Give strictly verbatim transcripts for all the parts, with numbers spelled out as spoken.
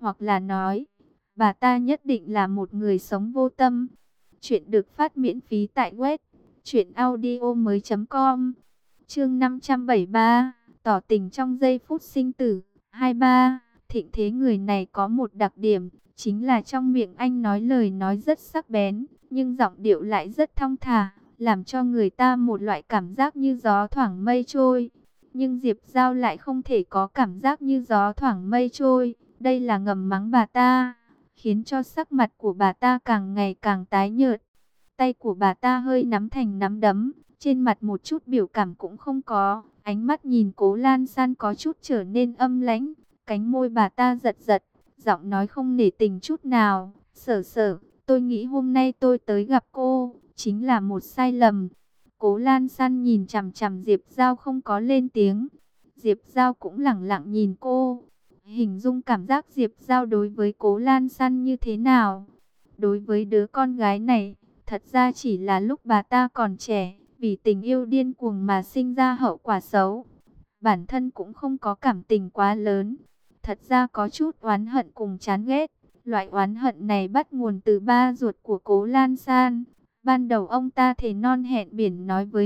hoặc là nói, bà ta nhất định là một người sống vô tâm. Chuyện được phát miễn phí tại web truyện audio mới chấm com. Chương năm trăm bảy mươi ba, tỏ tình trong giây phút sinh tử. hai ba. Thịnh Thế người này có một đặc điểm, chính là trong miệng anh nói lời nói rất sắc bén, nhưng giọng điệu lại rất thong thả, làm cho người ta một loại cảm giác như gió thoảng mây trôi. Nhưng Diệp Giao lại không thể có cảm giác như gió thoảng mây trôi, đây là ngầm mắng bà ta, khiến cho sắc mặt của bà ta càng ngày càng tái nhợt. Tay của bà ta hơi nắm thành nắm đấm, trên mặt một chút biểu cảm cũng không có, ánh mắt nhìn Cố Lan San có chút trở nên âm lãnh, cánh môi bà ta giật giật, giọng nói không nể tình chút nào. Sở sở, tôi nghĩ hôm nay tôi tới gặp cô, chính là một sai lầm. Cố Lan San nhìn chằm chằm Diệp Giao không có lên tiếng. Diệp Giao cũng lẳng lặng nhìn cô. Hình dung cảm giác Diệp Giao đối với Cố Lan San như thế nào? Đối với đứa con gái này, thật ra chỉ là lúc bà ta còn trẻ, vì tình yêu điên cuồng mà sinh ra hậu quả xấu. Bản thân cũng không có cảm tình quá lớn. Thật ra có chút oán hận cùng chán ghét. Loại oán hận này bắt nguồn từ ba ruột của Cố Lan San. Ban đầu ông ta thề non hẹn biển nói với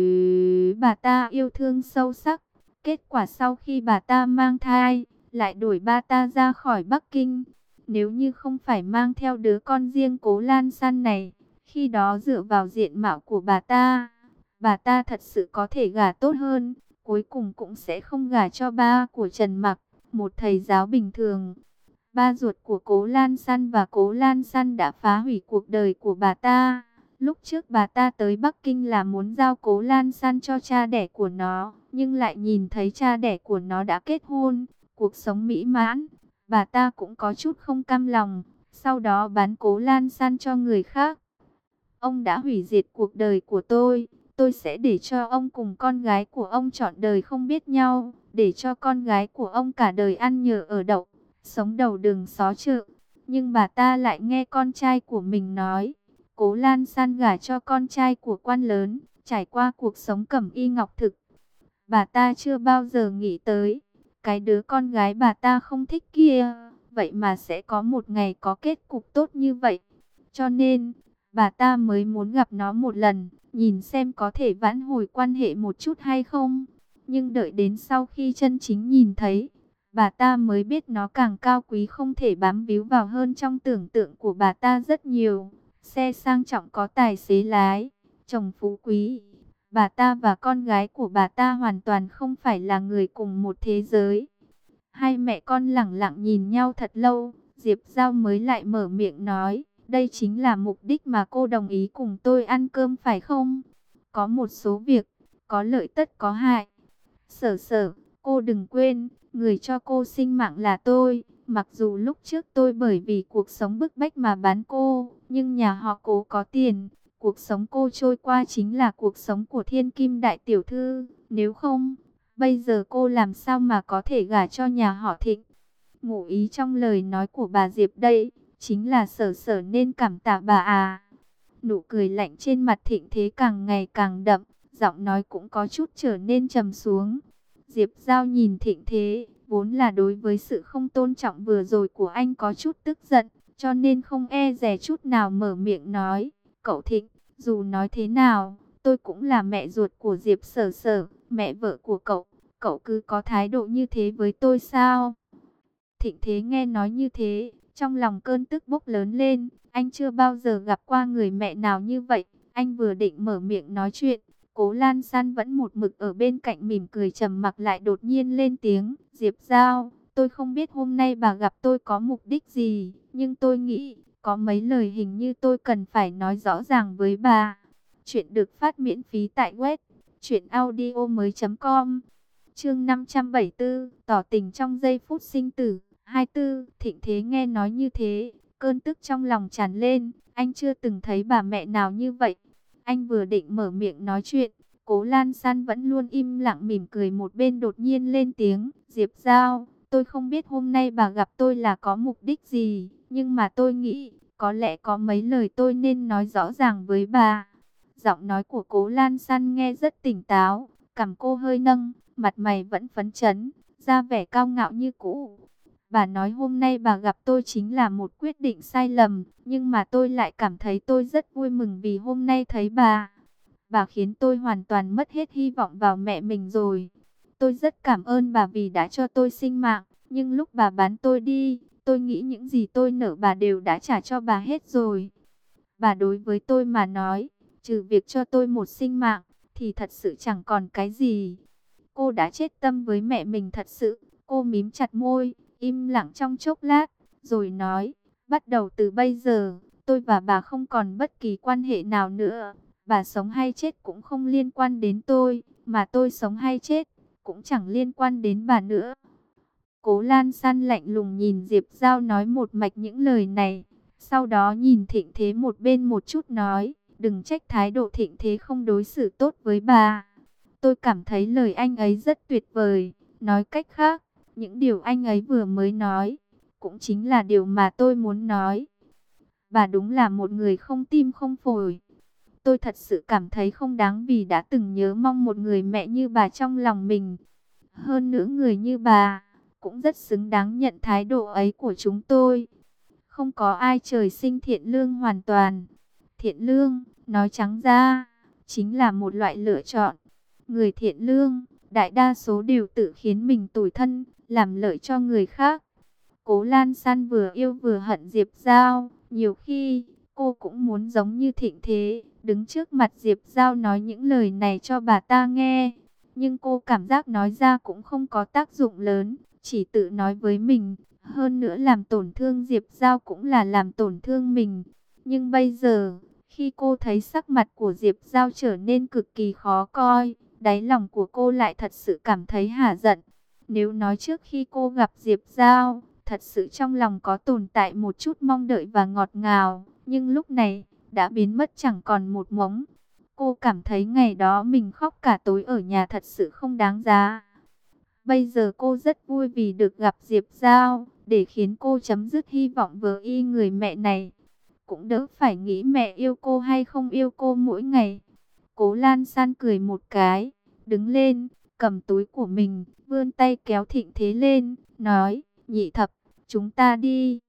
bà ta yêu thương sâu sắc. Kết quả sau khi bà ta mang thai, lại đuổi bà ta ra khỏi Bắc Kinh. Nếu như không phải mang theo đứa con riêng Cố Lan San này, khi đó dựa vào diện mạo của bà ta, bà ta thật sự có thể gả tốt hơn. Cuối cùng cũng sẽ không gả cho ba của Trần Mặc, một thầy giáo bình thường. Ba ruột của Cố Lan San và Cố Lan San đã phá hủy cuộc đời của bà ta. Lúc trước bà ta tới Bắc Kinh là muốn giao Cố Lan San cho cha đẻ của nó, nhưng lại nhìn thấy cha đẻ của nó đã kết hôn, cuộc sống mỹ mãn. Bà ta cũng có chút không cam lòng, sau đó bán Cố Lan San cho người khác. Ông đã hủy diệt cuộc đời của tôi, tôi sẽ để cho ông cùng con gái của ông trọn đời không biết nhau, để cho con gái của ông cả đời ăn nhờ ở đậu, sống đầu đường xó chợ. Nhưng bà ta lại nghe con trai của mình nói, Cố Lan San gả cho con trai của quan lớn, trải qua cuộc sống cẩm y ngọc thực. Bà ta chưa bao giờ nghĩ tới, cái đứa con gái bà ta không thích kia, vậy mà sẽ có một ngày có kết cục tốt như vậy. Cho nên, bà ta mới muốn gặp nó một lần, nhìn xem có thể vãn hồi quan hệ một chút hay không. Nhưng đợi đến sau khi chân chính nhìn thấy, bà ta mới biết nó càng cao quý không thể bám víu vào hơn trong tưởng tượng của bà ta rất nhiều. Xe sang trọng có tài xế lái, chồng phú quý. Bà ta và con gái của bà ta hoàn toàn không phải là người cùng một thế giới. Hai mẹ con lẳng lặng nhìn nhau thật lâu, Diệp Giao mới lại mở miệng nói, đây chính là mục đích mà cô đồng ý cùng tôi ăn cơm phải không? Có một số việc, có lợi tất có hại. Sở sở, cô đừng quên, người cho cô sinh mạng là tôi. Mặc dù lúc trước tôi bởi vì cuộc sống bức bách mà bán cô, nhưng nhà họ Cố có tiền. Cuộc sống cô trôi qua chính là cuộc sống của thiên kim đại tiểu thư. Nếu không, bây giờ cô làm sao mà có thể gả cho nhà họ Thịnh? Ngụ ý trong lời nói của bà Diệp đây, chính là sở sở nên cảm tạ bà à. Nụ cười lạnh trên mặt Thịnh Thế càng ngày càng đậm, giọng nói cũng có chút trở nên trầm xuống. Diệp Giao nhìn Thịnh Thế, vốn là đối với sự không tôn trọng vừa rồi của anh có chút tức giận, cho nên không e dè chút nào mở miệng nói, cậu Thịnh, dù nói thế nào, tôi cũng là mẹ ruột của Diệp Sở Sở, mẹ vợ của cậu, cậu cứ có thái độ như thế với tôi sao? Thịnh Thế nghe nói như thế, trong lòng cơn tức bốc lớn lên, anh chưa bao giờ gặp qua người mẹ nào như vậy. Anh vừa định mở miệng nói chuyện, Cố Lan San vẫn một mực ở bên cạnh mỉm cười trầm mặc lại đột nhiên lên tiếng, Diệp Giao, tôi không biết hôm nay bà gặp tôi có mục đích gì, nhưng tôi nghĩ, có mấy lời hình như tôi cần phải nói rõ ràng với bà. Chuyện được phát miễn phí tại web truyện audio mới chấm com. Chương năm trăm bảy mươi tư, tỏ tình trong giây phút sinh tử. hai tư, Thịnh Thế nghe nói như thế, cơn tức trong lòng tràn lên, anh chưa từng thấy bà mẹ nào như vậy. Anh vừa định mở miệng nói chuyện, Cố Lan San vẫn luôn im lặng mỉm cười một bên đột nhiên lên tiếng, Diệp Giao, tôi không biết hôm nay bà gặp tôi là có mục đích gì, nhưng mà tôi nghĩ, có lẽ có mấy lời tôi nên nói rõ ràng với bà. Giọng nói của Cố Lan San nghe rất tỉnh táo, cằm cô hơi nâng, mặt mày vẫn phấn chấn, ra vẻ cao ngạo như cũ. Bà nói hôm nay bà gặp tôi chính là một quyết định sai lầm, nhưng mà tôi lại cảm thấy tôi rất vui mừng vì hôm nay thấy bà. Bà khiến tôi hoàn toàn mất hết hy vọng vào mẹ mình rồi. Tôi rất cảm ơn bà vì đã cho tôi sinh mạng, nhưng lúc bà bán tôi đi, tôi nghĩ những gì tôi nợ bà đều đã trả cho bà hết rồi. Bà đối với tôi mà nói, trừ việc cho tôi một sinh mạng, thì thật sự chẳng còn cái gì. Cô đã chết tâm với mẹ mình thật sự. Cô mím chặt môi, im lặng trong chốc lát, rồi nói, bắt đầu từ bây giờ, tôi và bà không còn bất kỳ quan hệ nào nữa. Bà sống hay chết cũng không liên quan đến tôi, mà tôi sống hay chết cũng chẳng liên quan đến bà nữa. Cố Lan San lạnh lùng nhìn Diệp Giao nói một mạch những lời này, sau đó nhìn Thịnh Thế một bên một chút nói, đừng trách thái độ Thịnh Thế không đối xử tốt với bà. Tôi cảm thấy lời anh ấy rất tuyệt vời, nói cách khác, những điều anh ấy vừa mới nói, cũng chính là điều mà tôi muốn nói. Bà đúng là một người không tim không phổi. Tôi thật sự cảm thấy không đáng vì đã từng nhớ mong một người mẹ như bà trong lòng mình. Hơn nữa người như bà, cũng rất xứng đáng nhận thái độ ấy của chúng tôi. Không có ai trời sinh thiện lương hoàn toàn. Thiện lương, nói trắng ra, chính là một loại lựa chọn. Người thiện lương, đại đa số đều tự khiến mình tủi thân, làm lợi cho người khác. Cố Lan San vừa yêu vừa hận Diệp Giao, nhiều khi cô cũng muốn giống như Thịnh Thế, đứng trước mặt Diệp Giao nói những lời này cho bà ta nghe. Nhưng cô cảm giác nói ra cũng không có tác dụng lớn, chỉ tự nói với mình, hơn nữa làm tổn thương Diệp Giao cũng là làm tổn thương mình. Nhưng bây giờ, khi cô thấy sắc mặt của Diệp Giao trở nên cực kỳ khó coi, đáy lòng của cô lại thật sự cảm thấy hả giận. Nếu nói trước khi cô gặp Diệp Giao, thật sự trong lòng có tồn tại một chút mong đợi và ngọt ngào, nhưng lúc này đã biến mất chẳng còn một mống. Cô cảm thấy ngày đó mình khóc cả tối ở nhà thật sự không đáng giá. Bây giờ cô rất vui vì được gặp Diệp Giao, để khiến cô chấm dứt hy vọng vờ y người mẹ này. Cũng đỡ phải nghĩ mẹ yêu cô hay không yêu cô mỗi ngày. Cố Lan San cười một cái, đứng lên, cầm túi của mình, vươn tay kéo Thịnh Thế lên, nói, Nhị Thập, chúng ta đi.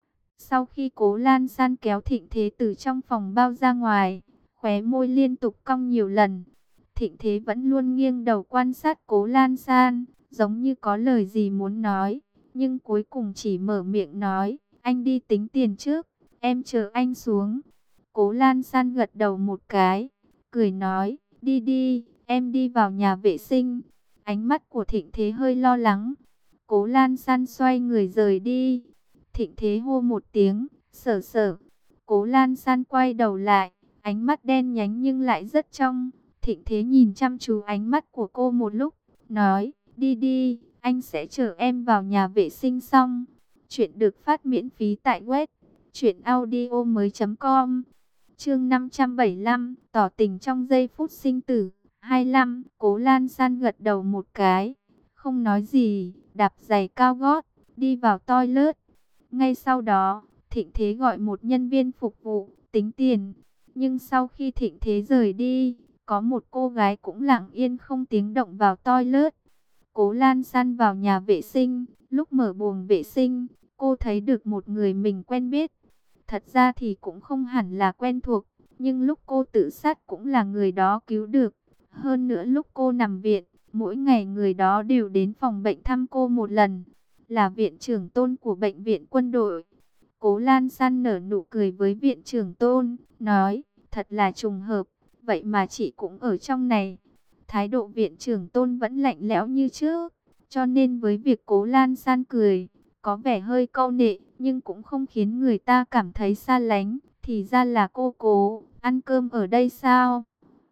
Sau khi Cố Lan San kéo Thịnh Thế từ trong phòng bao ra ngoài, khóe môi liên tục cong nhiều lần. Thịnh Thế vẫn luôn nghiêng đầu quan sát Cố Lan San, giống như có lời gì muốn nói, nhưng cuối cùng chỉ mở miệng nói, anh đi tính tiền trước, em chờ anh xuống. Cố Lan San gật đầu một cái, cười nói, đi đi, em đi vào nhà vệ sinh. Ánh mắt của Thịnh Thế hơi lo lắng. Cố Lan San xoay người rời đi. Thịnh Thế hô một tiếng, sở sở. Cố Lan San quay đầu lại, ánh mắt đen nhánh nhưng lại rất trong. Thịnh Thế nhìn chăm chú ánh mắt của cô một lúc, nói, đi đi, anh sẽ chở em vào nhà vệ sinh xong. Chuyện được phát miễn phí tại web truyện audio mới chấm com. Chương năm trăm bảy mươi lăm, tỏ tình trong giây phút sinh tử. hai mươi lăm, Cố Lan San gật đầu một cái, không nói gì, đạp giày cao gót, đi vào toilet. Ngay sau đó, Thịnh Thế gọi một nhân viên phục vụ, tính tiền. Nhưng sau khi Thịnh Thế rời đi, có một cô gái cũng lặng yên không tiếng động vào toilet. Cố Lan San vào nhà vệ sinh, lúc mở buồng vệ sinh, cô thấy được một người mình quen biết. Thật ra thì cũng không hẳn là quen thuộc, nhưng lúc cô tự sát cũng là người đó cứu được. Hơn nữa lúc cô nằm viện, mỗi ngày người đó đều đến phòng bệnh thăm cô một lần, là viện trưởng Tôn của bệnh viện quân đội. Cố Lan San nở nụ cười với viện trưởng Tôn, nói, thật là trùng hợp, vậy mà chị cũng ở trong này. Thái độ viện trưởng Tôn vẫn lạnh lẽo như trước, cho nên với việc Cố Lan San cười, có vẻ hơi câu nệ, nhưng cũng không khiến người ta cảm thấy xa lánh. Thì ra là cô Cố, ăn cơm ở đây sao?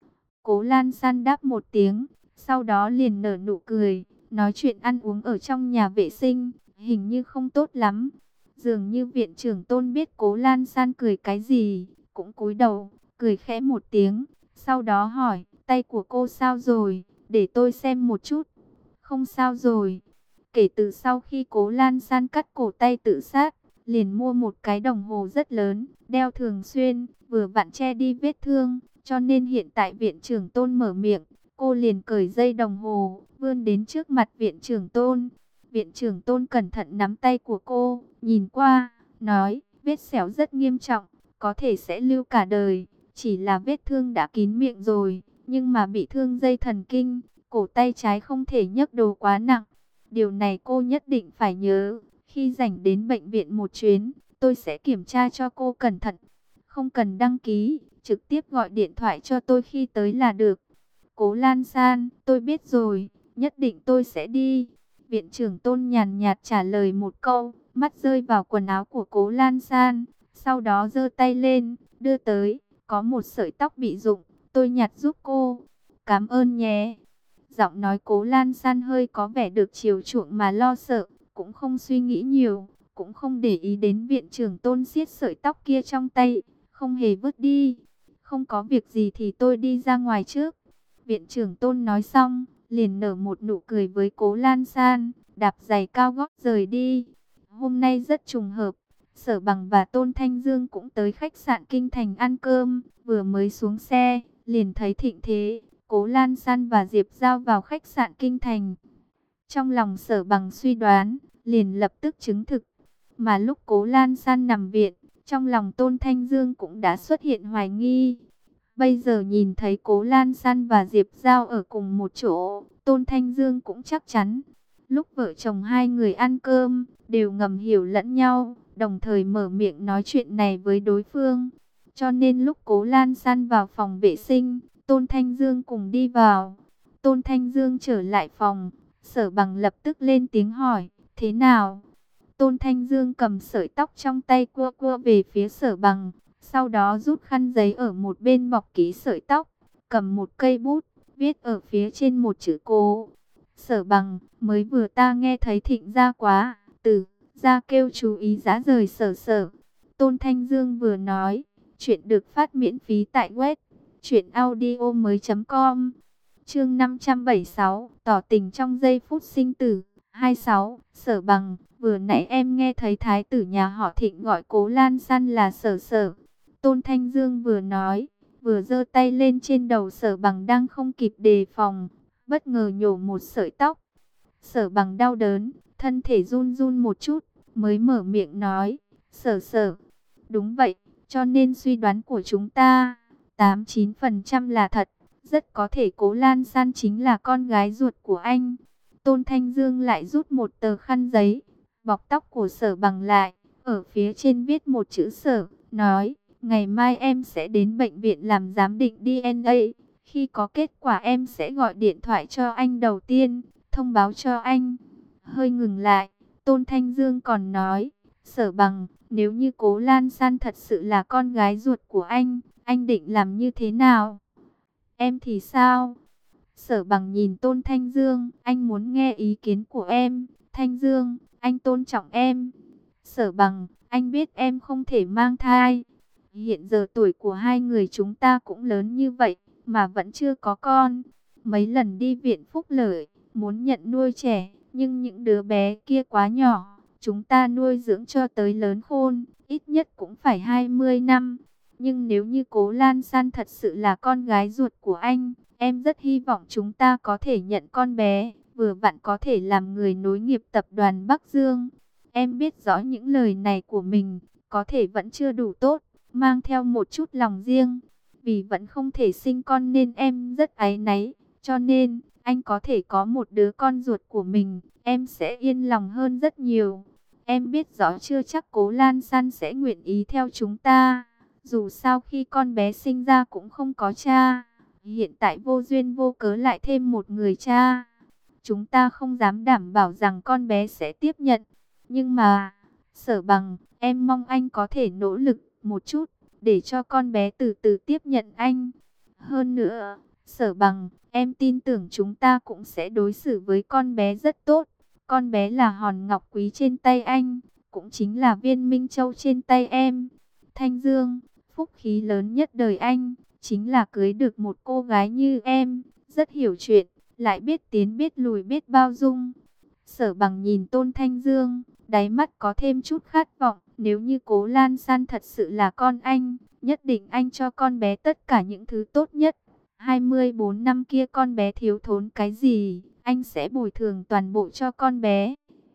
Cố Lan San đáp một tiếng, sau đó liền nở nụ cười, nói chuyện ăn uống ở trong nhà vệ sinh, hình như không tốt lắm. Dường như viện trưởng Tôn biết Cố Lan San cười cái gì, cũng cúi đầu, cười khẽ một tiếng, sau đó hỏi, tay của cô sao rồi, để tôi xem một chút. Không sao rồi. Kể từ sau khi Cố Lan San cắt cổ tay tự sát, liền mua một cái đồng hồ rất lớn, đeo thường xuyên, vừa vặn che đi vết thương, cho nên hiện tại viện trưởng Tôn mở miệng, cô liền cởi dây đồng hồ, vươn đến trước mặt viện trưởng Tôn. Viện trưởng Tôn cẩn thận nắm tay của cô, nhìn qua, nói, vết sẹo rất nghiêm trọng, có thể sẽ lưu cả đời. Chỉ là vết thương đã kín miệng rồi, nhưng mà bị thương dây thần kinh, cổ tay trái không thể nhấc đồ quá nặng. Điều này cô nhất định phải nhớ. Khi rảnh đến bệnh viện một chuyến, tôi sẽ kiểm tra cho cô cẩn thận. Không cần đăng ký, trực tiếp gọi điện thoại cho tôi khi tới là được. Cố Lan San, tôi biết rồi, nhất định tôi sẽ đi. Viện trưởng Tôn nhàn nhạt trả lời một câu, mắt rơi vào quần áo của Cố Lan San, sau đó giơ tay lên, đưa tới, có một sợi tóc bị rụng, tôi nhặt giúp cô. Cảm ơn nhé. Giọng nói Cố Lan San hơi có vẻ được chiều chuộng mà lo sợ, cũng không suy nghĩ nhiều, cũng không để ý đến viện trưởng Tôn siết sợi tóc kia trong tay, không hề vứt đi. Không có việc gì thì tôi đi ra ngoài trước. Viện trưởng Tôn nói xong, liền nở một nụ cười với Cố Lan San, đạp giày cao gót rời đi. Hôm nay rất trùng hợp, Sở Bằng và Tôn Thanh Dương cũng tới khách sạn Kinh Thành ăn cơm, vừa mới xuống xe, liền thấy thịnh thế, Cố Lan San và Diệp Giao vào khách sạn Kinh Thành. Trong lòng Sở Bằng suy đoán, liền lập tức chứng thực, mà lúc Cố Lan San nằm viện, trong lòng Tôn Thanh Dương cũng đã xuất hiện hoài nghi. Bây giờ nhìn thấy Cố Lan San và Diệp Giao ở cùng một chỗ, Tôn Thanh Dương cũng chắc chắn. Lúc vợ chồng hai người ăn cơm, đều ngầm hiểu lẫn nhau, đồng thời mở miệng nói chuyện này với đối phương. Cho nên lúc Cố Lan San vào phòng vệ sinh, Tôn Thanh Dương cùng đi vào. Tôn Thanh Dương trở lại phòng, Sở Bằng lập tức lên tiếng hỏi, thế nào? Tôn Thanh Dương cầm sợi tóc trong tay cua cua về phía Sở Bằng. Sau đó rút khăn giấy ở một bên bọc kỹ sợi tóc, cầm một cây bút, viết ở phía trên một chữ Cố. Sở Bằng, mới vừa ta nghe thấy Thịnh gia quá, từ, gia kêu chú ý giá rời sở sở. Tôn Thanh Dương vừa nói, chuyện được phát miễn phí tại web, chuyện audio mới com. Chương năm trăm bảy mươi sáu, tỏ tình trong giây phút sinh tử. hai mươi sáu, Sở Bằng, vừa nãy em nghe thấy thái tử nhà họ Thịnh gọi Cố Lan San là sở sở. Tôn Thanh Dương vừa nói, vừa giơ tay lên trên đầu Sở Bằng đang không kịp đề phòng, bất ngờ nhổ một sợi tóc. Sở Bằng đau đớn, thân thể run run một chút, mới mở miệng nói, sở sở. Đúng vậy, cho nên suy đoán của chúng ta, tám mươi chín phần trăm là thật, rất có thể Cố Lan San chính là con gái ruột của anh. Tôn Thanh Dương lại rút một tờ khăn giấy, bọc tóc của Sở Bằng lại, ở phía trên viết một chữ sở, nói, ngày mai em sẽ đến bệnh viện làm giám định đê en a. Khi có kết quả em sẽ gọi điện thoại cho anh đầu tiên, thông báo cho anh. Hơi ngừng lại, Tôn Thanh Dương còn nói, Sở Bằng, nếu như Cố Lan San thật sự là con gái ruột của anh, anh định làm như thế nào? Em thì sao? Sở Bằng nhìn Tôn Thanh Dương, anh muốn nghe ý kiến của em. Thanh Dương, anh tôn trọng em. Sở Bằng, anh biết em không thể mang thai. Hiện giờ tuổi của hai người chúng ta cũng lớn như vậy, mà vẫn chưa có con. Mấy lần đi viện phúc lợi, muốn nhận nuôi trẻ, nhưng những đứa bé kia quá nhỏ. Chúng ta nuôi dưỡng cho tới lớn khôn, ít nhất cũng phải hai mươi năm. Nhưng nếu như Cố Lan San thật sự là con gái ruột của anh, em rất hy vọng chúng ta có thể nhận con bé, vừa vặn có thể làm người nối nghiệp tập đoàn Bắc Dương. Em biết rõ những lời này của mình, có thể vẫn chưa đủ tốt, mang theo một chút lòng riêng. Vì vẫn không thể sinh con nên em rất áy náy, cho nên, anh có thể có một đứa con ruột của mình, em sẽ yên lòng hơn rất nhiều. Em biết rõ chưa chắc Cố Lan San sẽ nguyện ý theo chúng ta. Dù sao khi con bé sinh ra cũng không có cha. Hiện tại vô duyên vô cớ lại thêm một người cha. Chúng ta không dám đảm bảo rằng con bé sẽ tiếp nhận. Nhưng mà, Sở Bằng, em mong anh có thể nỗ lực một chút, để cho con bé từ từ tiếp nhận anh. Hơn nữa, Sở Bằng, em tin tưởng chúng ta cũng sẽ đối xử với con bé rất tốt. Con bé là hòn ngọc quý trên tay anh, cũng chính là viên minh châu trên tay em. Thanh Dương, phúc khí lớn nhất đời anh, chính là cưới được một cô gái như em, rất hiểu chuyện, lại biết tiến biết lùi biết bao dung. Sở Bằng nhìn Tôn Thanh Dương, đáy mắt có thêm chút khát vọng, nếu như Cố Lan San thật sự là con anh, nhất định anh cho con bé tất cả những thứ tốt nhất. hai mươi bốn năm kia con bé thiếu thốn cái gì, anh sẽ bồi thường toàn bộ cho con bé.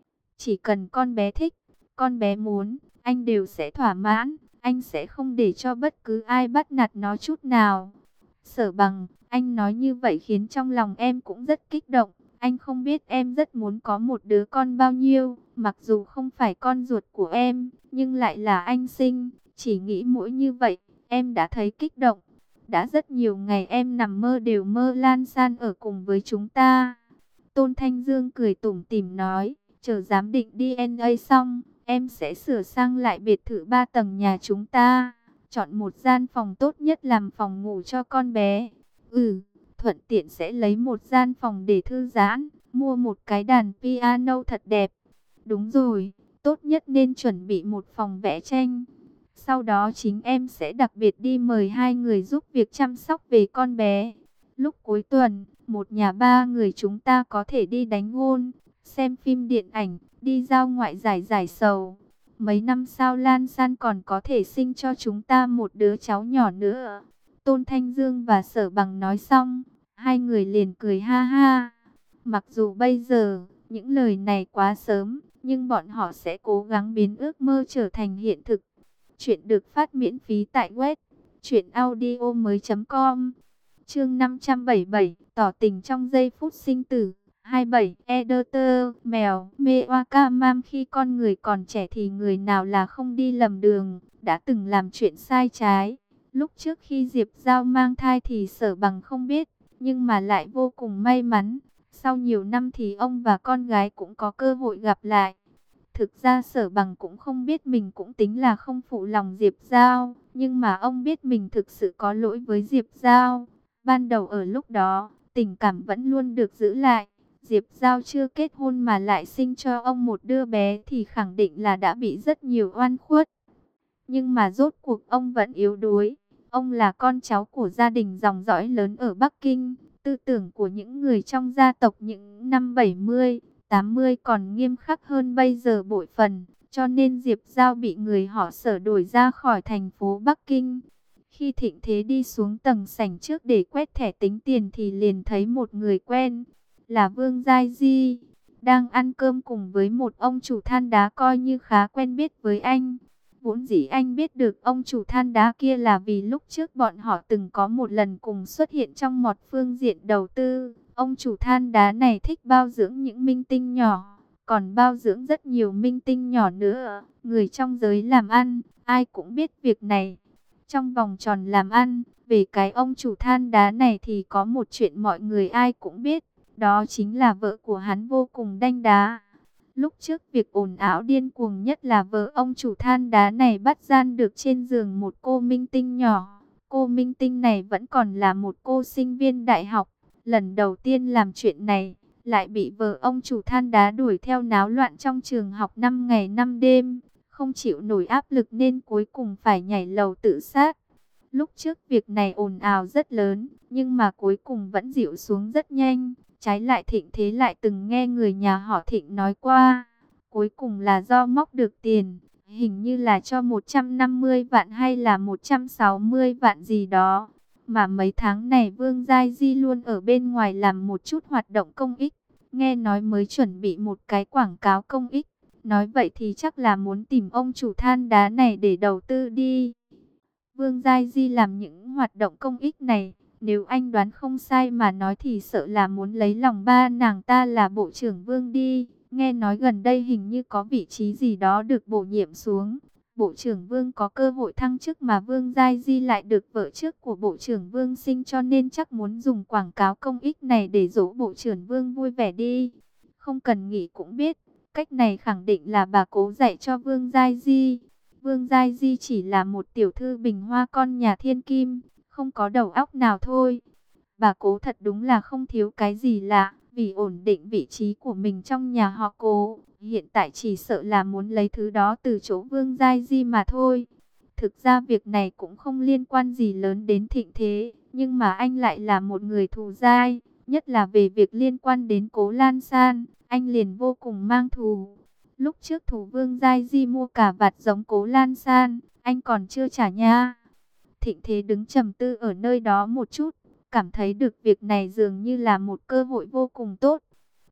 Chỉ cần con bé thích, con bé muốn, anh đều sẽ thỏa mãn. Anh sẽ không để cho bất cứ ai bắt nạt nó chút nào. Sở Bằng, anh nói như vậy khiến trong lòng em cũng rất kích động. Anh không biết em rất muốn có một đứa con bao nhiêu, mặc dù không phải con ruột của em, nhưng lại là anh sinh. Chỉ nghĩ mỗi như vậy, em đã thấy kích động. Đã rất nhiều ngày em nằm mơ đều mơ Lan San ở cùng với chúng ta. Tôn Thanh Dương cười tủm tỉm nói, chờ giám định đê en a xong, em sẽ sửa sang lại biệt thự ba tầng nhà chúng ta. Chọn một gian phòng tốt nhất làm phòng ngủ cho con bé. Ừ, thuận tiện sẽ lấy một gian phòng để thư giãn, mua một cái đàn piano thật đẹp. Đúng rồi, tốt nhất nên chuẩn bị một phòng vẽ tranh. Sau đó chính em sẽ đặc biệt đi mời hai người giúp việc chăm sóc về con bé. Lúc cuối tuần, một nhà ba người chúng ta có thể đi đánh gôn, xem phim điện ảnh, đi giao ngoại giải giải sầu. Mấy năm sau Lan San còn có thể sinh cho chúng ta một đứa cháu nhỏ nữa. Tôn Thanh Dương và Sở Bằng nói xong, hai người liền cười ha ha. Mặc dù bây giờ, những lời này quá sớm, nhưng bọn họ sẽ cố gắng biến ước mơ trở thành hiện thực. Chuyện được phát miễn phí tại web truyện audio mới chấm com. Chương năm trăm bảy mươi bảy, tỏ tình trong giây phút sinh tử. hai mươi bảy, Editor, mèo, Mewaka khi con người còn trẻ thì người nào là không đi lầm đường, đã từng làm chuyện sai trái. Lúc trước khi Diệp Giao mang thai thì Sở Bằng không biết, nhưng mà lại vô cùng may mắn. Sau nhiều năm thì ông và con gái cũng có cơ hội gặp lại. Thực ra Sở Bằng cũng không biết mình cũng tính là không phụ lòng Diệp Giao, nhưng mà ông biết mình thực sự có lỗi với Diệp Giao. Ban đầu ở lúc đó, tình cảm vẫn luôn được giữ lại. Diệp Giao chưa kết hôn mà lại sinh cho ông một đứa bé thì khẳng định là đã bị rất nhiều oan khuất. Nhưng mà rốt cuộc ông vẫn yếu đuối. Ông là con cháu của gia đình dòng dõi lớn ở Bắc Kinh. Tư tưởng của những người trong gia tộc những năm bảy mươi, tám mươi còn nghiêm khắc hơn bây giờ bội phần. Cho nên Diệp Giao bị người họ Sở đuổi ra khỏi thành phố Bắc Kinh. Khi Thịnh Thế đi xuống tầng sảnh trước để quét thẻ tính tiền thì liền thấy một người quen, là Vương Giai Di, đang ăn cơm cùng với một ông chủ than đá coi như khá quen biết với anh. Vốn dĩ anh biết được ông chủ than đá kia là vì lúc trước bọn họ từng có một lần cùng xuất hiện trong một phương diện đầu tư. Ông chủ than đá này thích bao dưỡng những minh tinh nhỏ, còn bao dưỡng rất nhiều minh tinh nhỏ nữa. Người trong giới làm ăn, ai cũng biết việc này. Trong vòng tròn làm ăn, về cái ông chủ than đá này thì có một chuyện mọi người ai cũng biết. Đó chính là vợ của hắn vô cùng đanh đá. Lúc trước việc ồn ào điên cuồng nhất là vợ ông chủ than đá này bắt gian được trên giường một cô minh tinh nhỏ. Cô minh tinh này vẫn còn là một cô sinh viên đại học. Lần đầu tiên làm chuyện này, lại bị vợ ông chủ than đá đuổi theo náo loạn trong trường học năm ngày năm đêm. Không chịu nổi áp lực nên cuối cùng phải nhảy lầu tự sát. Lúc trước việc này ồn ào rất lớn, nhưng mà cuối cùng vẫn dịu xuống rất nhanh. Trái lại Thịnh Thế lại từng nghe người nhà họ Thịnh nói qua. Cuối cùng là do móc được tiền, hình như là cho một trăm năm mươi vạn hay là một trăm sáu mươi vạn gì đó. Mà mấy tháng này Vương Giai Di luôn ở bên ngoài làm một chút hoạt động công ích. Nghe nói mới chuẩn bị một cái quảng cáo công ích. Nói vậy thì chắc là muốn tìm ông chủ than đá này để đầu tư đi. Vương Giai Di làm những hoạt động công ích này, nếu anh đoán không sai mà nói thì sợ là muốn lấy lòng ba nàng ta là bộ trưởng Vương đi. Nghe nói gần đây hình như có vị trí gì đó được bổ nhiệm xuống. Bộ trưởng Vương có cơ hội thăng chức mà Vương Giai Di lại được vợ trước của Bộ trưởng Vương sinh, cho nên chắc muốn dùng quảng cáo công ích này để dỗ Bộ trưởng Vương vui vẻ đi. Không cần nghĩ cũng biết, cách này khẳng định là bà cố dạy cho Vương Giai Di. Vương Giai Di chỉ là một tiểu thư bình hoa con nhà thiên kim, không có đầu óc nào thôi. Bà cố thật đúng là không thiếu cái gì lạ, vì ổn định vị trí của mình trong nhà họ Cố. Hiện tại chỉ sợ là muốn lấy thứ đó từ chỗ Vương Giai Di mà thôi. Thực ra việc này cũng không liên quan gì lớn đến Thịnh Thế, nhưng mà anh lại là một người thù dai, nhất là về việc liên quan đến Cố Lan San, anh liền vô cùng mang thù. Lúc trước thủ Vương Giai Di mua cả vạt giống Cố Lan San, anh còn chưa trả nha. Thịnh Thế đứng trầm tư ở nơi đó một chút, cảm thấy được việc này dường như là một cơ hội vô cùng tốt.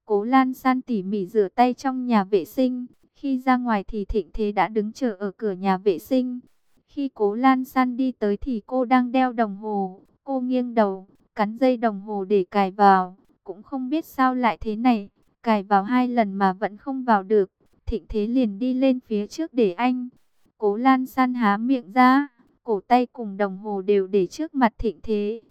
Cố Lan San tỉ mỉ rửa tay trong nhà vệ sinh. Khi ra ngoài thì Thịnh Thế đã đứng chờ ở cửa nhà vệ sinh. Khi Cố Lan San đi tới thì cô đang đeo đồng hồ. Cô nghiêng đầu, cắn dây đồng hồ để cài vào. Cũng không biết sao lại thế này. Cài vào hai lần mà vẫn không vào được. Thịnh Thế liền đi lên phía trước để anh. Cố Lan San há miệng ra. Cổ tay cùng đồng hồ đều để trước mặt Thịnh Thế.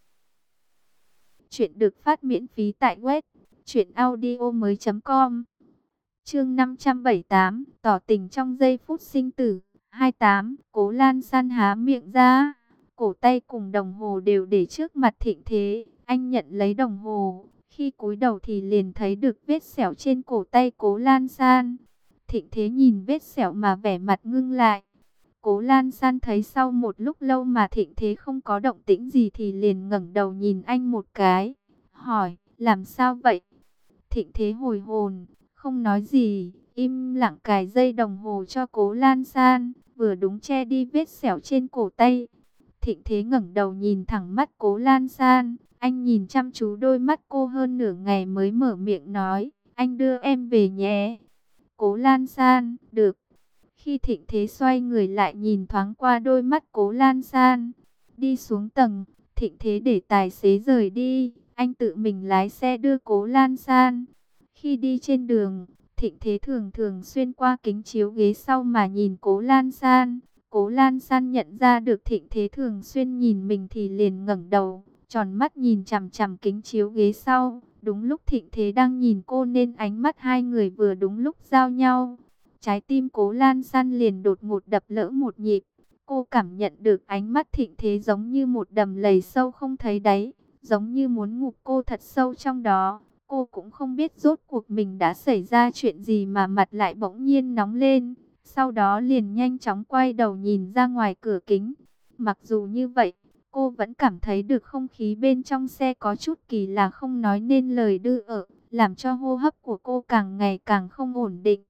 Chuyện được phát miễn phí tại web truyện audio mới chấm com. Chương năm trăm bảy mươi tám, tỏ tình trong giây phút sinh tử. hai mươi tám, Cố Lan San há miệng ra, cổ tay cùng đồng hồ đều để trước mặt Thịnh Thế. Anh nhận lấy đồng hồ, khi cúi đầu thì liền thấy được vết sẹo trên cổ tay Cố Lan San. Thịnh Thế nhìn vết sẹo mà vẻ mặt ngưng lại. Cố Lan San thấy sau một lúc lâu mà Thịnh Thế không có động tĩnh gì thì liền ngẩng đầu nhìn anh một cái, hỏi, làm sao vậy? Thịnh Thế hồi hồn, không nói gì, im lặng cài dây đồng hồ cho Cố Lan San, vừa đúng che đi vết sẹo trên cổ tay. Thịnh Thế ngẩng đầu nhìn thẳng mắt Cố Lan San, anh nhìn chăm chú đôi mắt cô hơn nửa ngày mới mở miệng nói, anh đưa em về nhé. Cố Lan San, được. Khi Thịnh Thế xoay người lại nhìn thoáng qua đôi mắt Cố Lan San, đi xuống tầng, Thịnh Thế để tài xế rời đi, anh tự mình lái xe đưa Cố Lan San. Khi đi trên đường, Thịnh Thế thường thường xuyên qua kính chiếu ghế sau mà nhìn Cố Lan San. Cố Lan San nhận ra được Thịnh Thế thường xuyên nhìn mình thì liền ngẩng đầu, tròn mắt nhìn chằm chằm kính chiếu ghế sau. Đúng lúc Thịnh Thế đang nhìn cô nên ánh mắt hai người vừa đúng lúc giao nhau. Trái tim Cố Lan San liền đột ngột đập lỡ một nhịp. Cô cảm nhận được ánh mắt Thịnh Thế giống như một đầm lầy sâu không thấy đáy, giống như muốn ngụp cô thật sâu trong đó. Cô cũng không biết rốt cuộc mình đã xảy ra chuyện gì mà mặt lại bỗng nhiên nóng lên. Sau đó liền nhanh chóng quay đầu nhìn ra ngoài cửa kính. Mặc dù như vậy, cô vẫn cảm thấy được không khí bên trong xe có chút kỳ lạ không nói nên lời đưa ở, làm cho hô hấp của cô càng ngày càng không ổn định.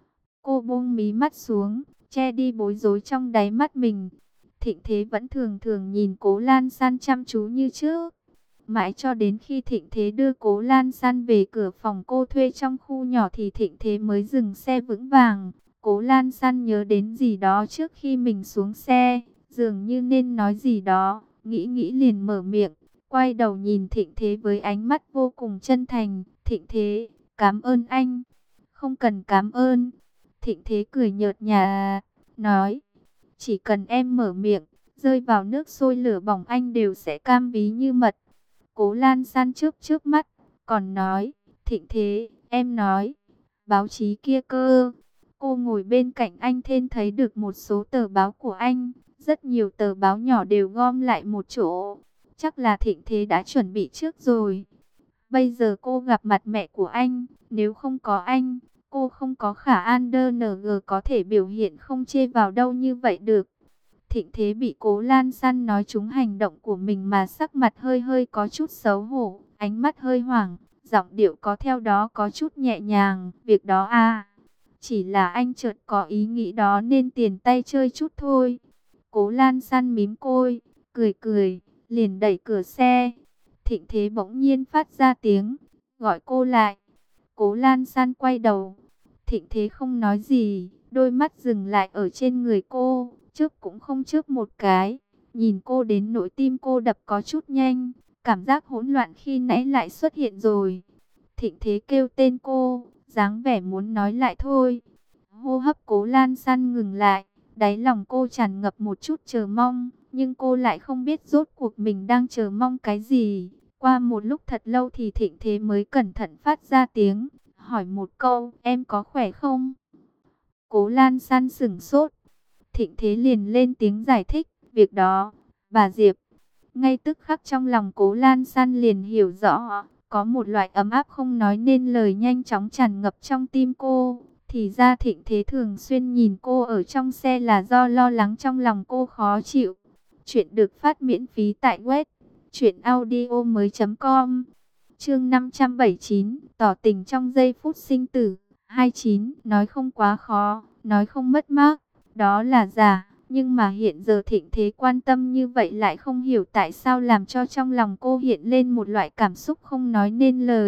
Cô buông mí mắt xuống, che đi bối rối trong đáy mắt mình. Thịnh Thế vẫn thường thường nhìn Cố Lan San chăm chú như trước. Mãi cho đến khi Thịnh Thế đưa Cố Lan San về cửa phòng cô thuê trong khu nhỏ thì Thịnh Thế mới dừng xe vững vàng. Cố Lan San nhớ đến gì đó trước khi mình xuống xe, dường như nên nói gì đó, nghĩ nghĩ liền mở miệng, quay đầu nhìn Thịnh Thế với ánh mắt vô cùng chân thành. Thịnh Thế, cảm ơn anh. Không cần cảm ơn. Thịnh Thế cười nhợt nhạt, nói, chỉ cần em mở miệng, rơi vào nước sôi lửa bỏng anh đều sẽ cam ví như mật. Cố Lan San chớp chớp mắt, còn nói, Thịnh Thế, em nói, báo chí kia cơ. Cô ngồi bên cạnh anh thêm thấy được một số tờ báo của anh, rất nhiều tờ báo nhỏ đều gom lại một chỗ. Chắc là Thịnh Thế đã chuẩn bị trước rồi. Bây giờ cô gặp mặt mẹ của anh, nếu không có anh, cô không có khả an đơ nờ gờ có thể biểu hiện không chê vào đâu như vậy được. Thịnh Thế bị Cố Lan San nói trúng hành động của mình mà sắc mặt hơi hơi có chút xấu hổ, ánh mắt hơi hoảng, giọng điệu có theo đó có chút nhẹ nhàng. Việc đó à, chỉ là anh chợt có ý nghĩ đó nên tiền tay chơi chút thôi. Cố Lan San mím môi, cười cười, liền đẩy cửa xe. Thịnh Thế bỗng nhiên phát ra tiếng, gọi cô lại. Cố Lan San quay đầu. Thịnh Thế không nói gì, đôi mắt dừng lại ở trên người cô, chớp cũng không chớp một cái. Nhìn cô đến nỗi tim cô đập có chút nhanh, cảm giác hỗn loạn khi nãy lại xuất hiện rồi. Thịnh Thế kêu tên cô, dáng vẻ muốn nói lại thôi. Hô hấp Cố Lan San ngừng lại, đáy lòng cô tràn ngập một chút chờ mong, nhưng cô lại không biết rốt cuộc mình đang chờ mong cái gì. Qua một lúc thật lâu thì Thịnh Thế mới cẩn thận phát ra tiếng, hỏi một câu, em có khỏe không? Cố Lan San sửng sốt. Thịnh Thế liền lên tiếng giải thích, việc đó, bà Diệp. Ngay tức khắc trong lòng Cố Lan San liền hiểu rõ, có một loại ấm áp không nói nên lời nhanh chóng tràn ngập trong tim cô. Thì ra Thịnh Thế thường xuyên nhìn cô ở trong xe là do lo lắng trong lòng cô khó chịu. Chuyện được phát miễn phí tại web truyện audio mới chấm com. Chương năm trăm bảy mươi chín, tỏ tình trong giây phút sinh tử. hai mươi chín, nói không quá khó, nói không mất mát, đó là giả. Nhưng mà hiện giờ Thịnh Thế quan tâm như vậy lại không hiểu tại sao làm cho trong lòng cô hiện lên một loại cảm xúc không nói nên lời.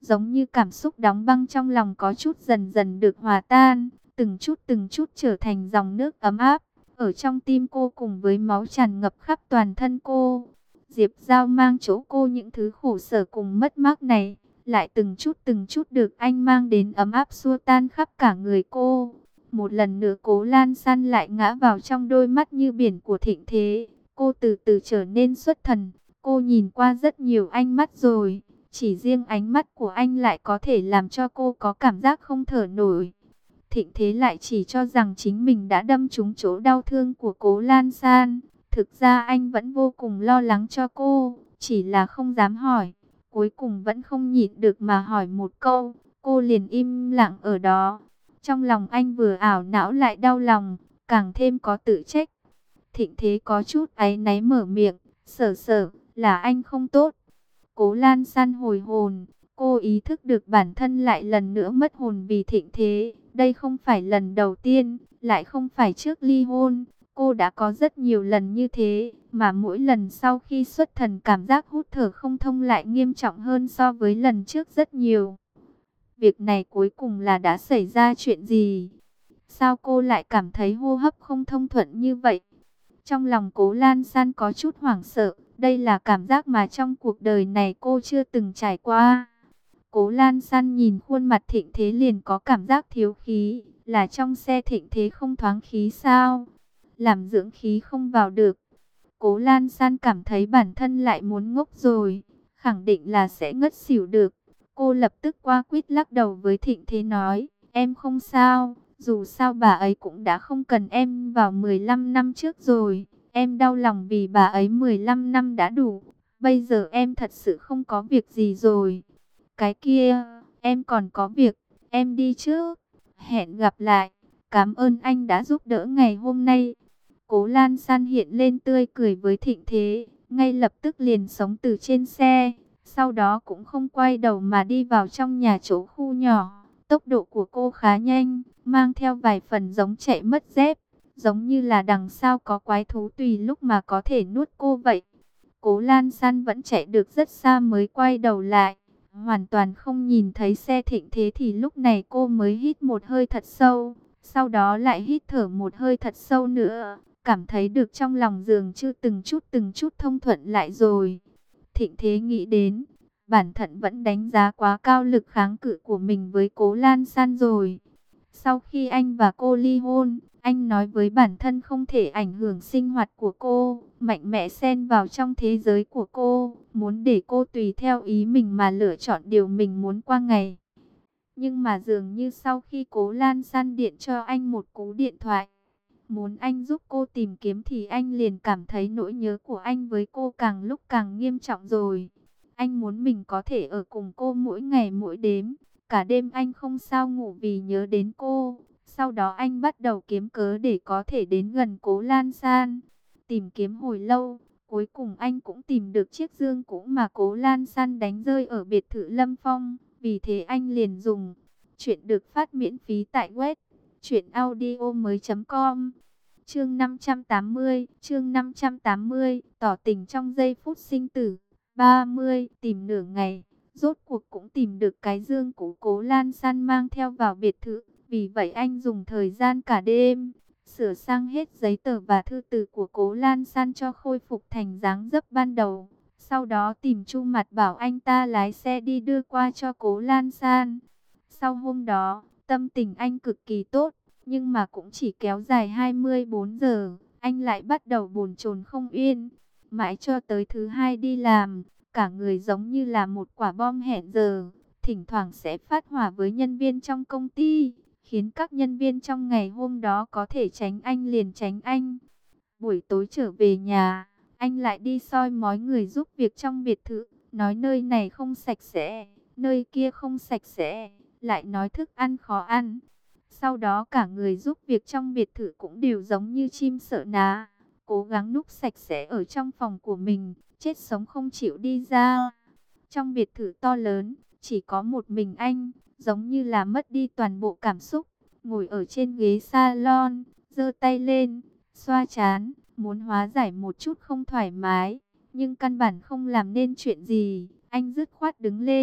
giống như cảm xúc đóng băng trong lòng có chút dần dần được hòa tan, từng chút từng chút trở thành dòng nước ấm áp, ở trong tim cô cùng với máu tràn ngập khắp toàn thân cô. Diệp Giao mang chỗ cô những thứ khổ sở cùng mất mát này, lại từng chút từng chút được anh mang đến ấm áp xua tan khắp cả người cô. Một lần nữa Cố Lan San lại ngã vào trong đôi mắt như biển của Thịnh Thế. Cô từ từ trở nên xuất thần. Cô nhìn qua rất nhiều ánh mắt rồi, chỉ riêng ánh mắt của anh lại có thể làm cho cô có cảm giác không thở nổi. Thịnh Thế lại chỉ cho rằng chính mình đã đâm trúng chỗ đau thương của Cố Lan San. Thực ra anh vẫn vô cùng lo lắng cho cô, chỉ là không dám hỏi. Cuối cùng vẫn không nhịn được mà hỏi một câu, cô liền im lặng ở đó. Trong lòng anh vừa ảo não lại đau lòng, càng thêm có tự trách. Thịnh Thế có chút áy náy mở miệng, Sở Sở, là anh không tốt. Cố Lan San hồi hồn, cô ý thức được bản thân lại lần nữa mất hồn vì Thịnh Thế. Đây không phải lần đầu tiên, lại không phải trước ly hôn. Cô đã có rất nhiều lần như thế, mà mỗi lần sau khi xuất thần cảm giác hút thở không thông lại nghiêm trọng hơn so với lần trước rất nhiều. Việc này cuối cùng là đã xảy ra chuyện gì? Sao cô lại cảm thấy hô hấp không thông thuận như vậy? Trong lòng Cố Lan San có chút hoảng sợ, đây là cảm giác mà trong cuộc đời này cô chưa từng trải qua. Cố Lan San nhìn khuôn mặt Thịnh Thế liền có cảm giác thiếu khí, là trong xe Thịnh Thế không thoáng khí sao? Làm dưỡng khí không vào được. Cố Lan San cảm thấy bản thân lại muốn ngốc rồi, khẳng định là sẽ ngất xỉu được. Cô lập tức qua quýt lắc đầu với Thịnh Thế nói, em không sao, dù sao bà ấy cũng đã không cần em vào mười lăm năm trước rồi. Em đau lòng vì bà ấy mười lăm năm đã đủ, bây giờ em thật sự không có việc gì rồi. Cái kia, em còn có việc, em đi trước, hẹn gặp lại, cảm ơn anh đã giúp đỡ ngày hôm nay. Cố Lan San hiện lên tươi cười với Thịnh Thế, ngay lập tức liền sống từ trên xe, sau đó cũng không quay đầu mà đi vào trong nhà chỗ khu nhỏ. Tốc độ của cô khá nhanh, mang theo vài phần giống chạy mất dép, giống như là đằng sau có quái thú tùy lúc mà có thể nuốt cô vậy. Cố Lan San vẫn chạy được rất xa mới quay đầu lại, hoàn toàn không nhìn thấy xe Thịnh Thế thì lúc này cô mới hít một hơi thật sâu, sau đó lại hít thở một hơi thật sâu nữa. Cảm thấy được trong lòng dường như từng chút từng chút thông thuận lại rồi. Thịnh Thế nghĩ đến, bản thân vẫn đánh giá quá cao lực kháng cự của mình với Cố Lan San rồi. Sau khi anh và cô ly hôn, anh nói với bản thân không thể ảnh hưởng sinh hoạt của cô, mạnh mẽ xen vào trong thế giới của cô, muốn để cô tùy theo ý mình mà lựa chọn điều mình muốn qua ngày. Nhưng mà dường như sau khi Cố Lan San điện cho anh một cú điện thoại, muốn anh giúp cô tìm kiếm thì anh liền cảm thấy nỗi nhớ của anh với cô càng lúc càng nghiêm trọng rồi. Anh muốn mình có thể ở cùng cô mỗi ngày mỗi đêm. Cả đêm anh không sao ngủ vì nhớ đến cô. Sau đó anh bắt đầu kiếm cớ để có thể đến gần Cố Lan San. Tìm kiếm hồi lâu, cuối cùng anh cũng tìm được chiếc dương cũ mà Cố Lan San đánh rơi ở biệt thự Lâm Phong. Vì thế anh liền dùng. Chuyện được phát miễn phí tại web truyện audio mới chấm com. Chương năm trăm tám mươi, chương năm trăm tám mươi, tỏ tình trong giây phút sinh tử. ba mươi, tìm nửa ngày, rốt cuộc cũng tìm được cái dương cũ Cố Lan San mang theo vào biệt thự. Vì vậy anh dùng thời gian cả đêm, sửa sang hết giấy tờ và thư từ của Cố Lan San cho khôi phục thành dáng dấp ban đầu. Sau đó tìm Chu Mặt bảo anh ta lái xe đi đưa qua cho Cố Lan San. Sau hôm đó, tâm tình anh cực kỳ tốt. Nhưng mà cũng chỉ kéo dài hai mươi bốn giờ, anh lại bắt đầu bồn chồn không yên. Mãi cho tới thứ hai đi làm, cả người giống như là một quả bom hẹn giờ. Thỉnh thoảng sẽ phát hỏa với nhân viên trong công ty, khiến các nhân viên trong ngày hôm đó có thể tránh anh liền tránh anh. Buổi tối trở về nhà, anh lại đi soi mói người giúp việc trong biệt thự, nói nơi này không sạch sẽ, nơi kia không sạch sẽ, lại nói thức ăn khó ăn. Sau đó cả người giúp việc trong biệt thự cũng đều giống như chim sợ ná, cố gắng núp sạch sẽ ở trong phòng của mình, chết sống không chịu đi ra. Trong biệt thự to lớn, chỉ có một mình anh, giống như là mất đi toàn bộ cảm xúc, ngồi ở trên ghế salon, giơ tay lên, xoa trán, muốn hóa giải một chút không thoải mái, nhưng căn bản không làm nên chuyện gì. Anh dứt khoát đứng lên,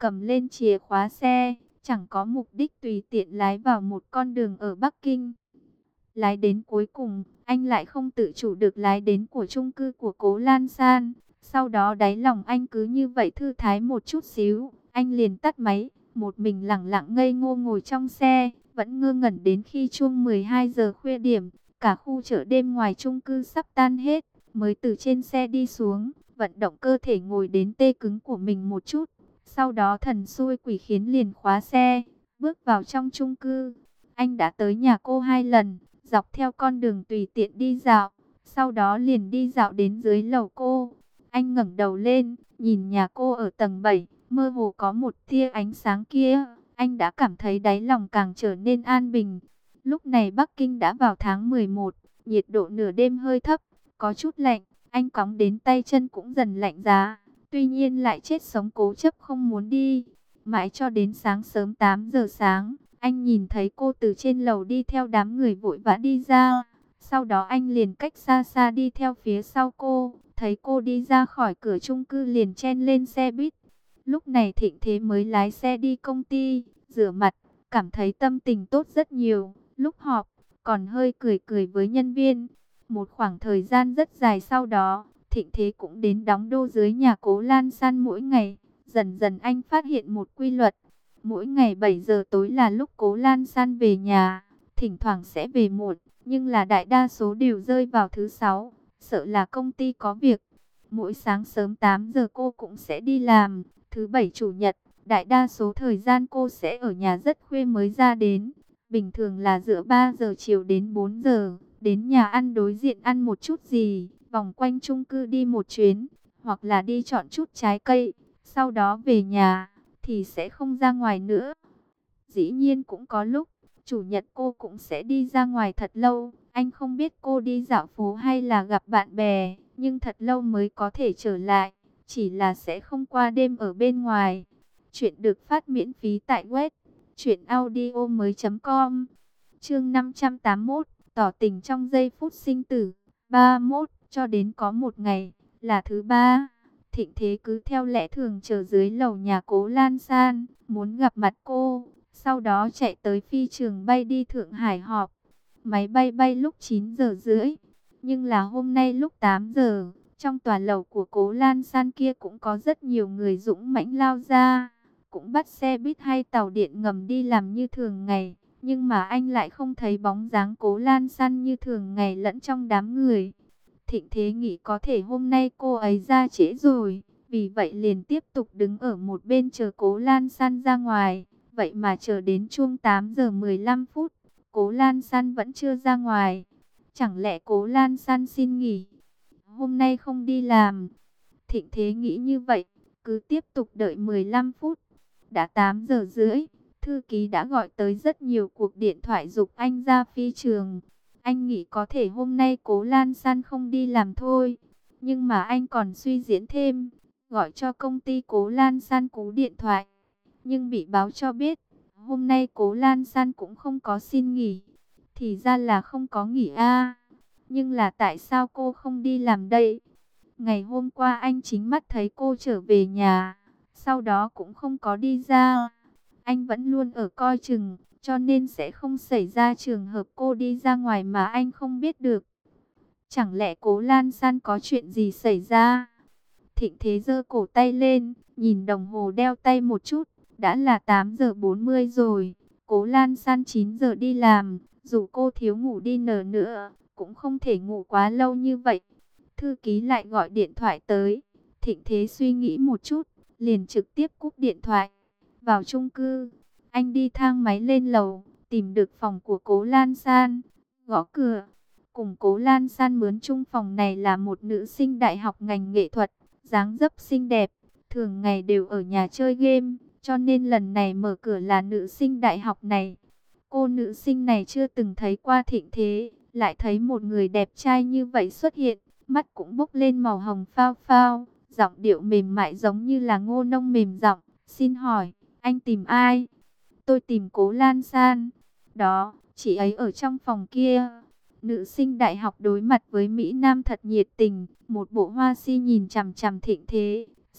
cầm lên chìa khóa xe, chẳng có mục đích tùy tiện lái vào một con đường ở Bắc Kinh. Lái đến cuối cùng, anh lại không tự chủ được lái đến của chung cư của Cố Lan San. Sau đó đáy lòng anh cứ như vậy thư thái một chút xíu, anh liền tắt máy, một mình lẳng lặng ngây ngô ngồi trong xe, vẫn ngơ ngẩn đến khi chuông mười hai giờ khuya điểm, cả khu chợ đêm ngoài chung cư sắp tan hết, mới từ trên xe đi xuống, vận động cơ thể ngồi đến tê cứng của mình một chút. Sau đó thần xui quỷ khiến liền khóa xe, bước vào trong chung cư. Anh đã tới nhà cô hai lần, dọc theo con đường tùy tiện đi dạo, sau đó liền đi dạo đến dưới lầu cô. Anh ngẩng đầu lên, nhìn nhà cô ở tầng bảy, mơ hồ có một tia ánh sáng kia, anh đã cảm thấy đáy lòng càng trở nên an bình. Lúc này Bắc Kinh đã vào tháng mười một, nhiệt độ nửa đêm hơi thấp, có chút lạnh, anh cóng đến tay chân cũng dần lạnh giá. Tuy nhiên lại chết sống cố chấp không muốn đi. Mãi cho đến sáng sớm tám giờ sáng, anh nhìn thấy cô từ trên lầu đi theo đám người vội vã đi ra. Sau đó anh liền cách xa xa đi theo phía sau cô. Thấy cô đi ra khỏi cửa chung cư liền chen lên xe buýt. Lúc này Thịnh Thế mới lái xe đi công ty, rửa mặt, cảm thấy tâm tình tốt rất nhiều. Lúc họp, còn hơi cười cười với nhân viên. Một khoảng thời gian rất dài sau đó, Thịnh Thế cũng đến đóng đô dưới nhà Cố Lan San mỗi ngày. Dần dần anh phát hiện một quy luật. Mỗi ngày bảy giờ tối là lúc Cố Lan San về nhà. Thỉnh thoảng sẽ về muộn, nhưng là đại đa số đều rơi vào thứ sáu. Sợ là công ty có việc. Mỗi sáng sớm tám giờ cô cũng sẽ đi làm. Thứ bảy chủ nhật, đại đa số thời gian cô sẽ ở nhà rất khuya mới ra đến. Bình thường là giữa ba giờ chiều đến bốn giờ. Đến nhà ăn đối diện ăn một chút gì, vòng quanh chung cư đi một chuyến, hoặc là đi chọn chút trái cây, sau đó về nhà, thì sẽ không ra ngoài nữa. Dĩ nhiên cũng có lúc, chủ nhật cô cũng sẽ đi ra ngoài thật lâu, anh không biết cô đi dạo phố hay là gặp bạn bè, nhưng thật lâu mới có thể trở lại, chỉ là sẽ không qua đêm ở bên ngoài. Chuyện được phát miễn phí tại web truyện audio mới chấm com. Chương năm trăm tám mươi mốt, tỏ tình trong giây phút sinh tử. ba mươi mốt, cho đến có một ngày, là thứ ba, Thịnh Thế cứ theo lẽ thường chờ dưới lầu nhà Cố Lan San, muốn gặp mặt cô, sau đó chạy tới phi trường bay đi Thượng Hải họp. Máy bay bay lúc chín giờ rưỡi, nhưng là hôm nay lúc tám giờ, trong tòa lầu của Cố Lan San kia cũng có rất nhiều người dũng mãnh lao ra, cũng bắt xe buýt hay tàu điện ngầm đi làm như thường ngày. Nhưng mà anh lại không thấy bóng dáng Cố Lan San như thường ngày lẫn trong đám người. Thịnh Thế nghĩ có thể hôm nay cô ấy ra trễ rồi, vì vậy liền tiếp tục đứng ở một bên chờ Cố Lan San ra ngoài. Vậy mà chờ đến chuông tám giờ mười lăm phút, Cố Lan San vẫn chưa ra ngoài. Chẳng lẽ Cố Lan San xin nghỉ, hôm nay không đi làm? Thịnh Thế nghĩ như vậy, cứ tiếp tục đợi mười lăm phút. Đã tám giờ rưỡi. Thư ký đã gọi tới rất nhiều cuộc điện thoại giục anh ra phi trường. Anh nghĩ có thể hôm nay Cố Lan San không đi làm thôi. Nhưng mà anh còn suy diễn thêm, gọi cho công ty Cố Lan San cú điện thoại. Nhưng bị báo cho biết, hôm nay Cố Lan San cũng không có xin nghỉ. Thì ra là không có nghỉ a. Nhưng là tại sao cô không đi làm đây? Ngày hôm qua anh chính mắt thấy cô trở về nhà, sau đó cũng không có đi ra. Anh vẫn luôn ở coi chừng, cho nên sẽ không xảy ra trường hợp cô đi ra ngoài mà anh không biết được. Chẳng lẽ Cố Lan San có chuyện gì xảy ra? Thịnh Thế giơ cổ tay lên, nhìn đồng hồ đeo tay một chút, đã là tám giờ bốn mươi rồi. Cố Lan San chín giờ đi làm, dù cô thiếu ngủ đi nở nữa, cũng không thể ngủ quá lâu như vậy. Thư ký lại gọi điện thoại tới. Thịnh Thế suy nghĩ một chút, liền trực tiếp cúp điện thoại. Vào chung cư, anh đi thang máy lên lầu, tìm được phòng của Cố Lan San, gõ cửa. Cùng Cố Lan San mướn chung phòng này là một nữ sinh đại học ngành nghệ thuật, dáng dấp xinh đẹp, thường ngày đều ở nhà chơi game, cho nên lần này mở cửa là nữ sinh đại học này. Cô nữ sinh này chưa từng thấy qua Thịnh Thế, lại thấy một người đẹp trai như vậy xuất hiện, mắt cũng bốc lên màu hồng phao phao, giọng điệu mềm mại giống như là ngô nông mềm giọng. Xin hỏi, anh tìm ai? Tôi tìm Cố Lan San. Đó, chị ấy ở trong phòng kia. Nữ sinh đại học đối mặt với Mỹ Nam thật nhiệt tình, một bộ hoa si nhìn chằm chằm Thịnh Thế,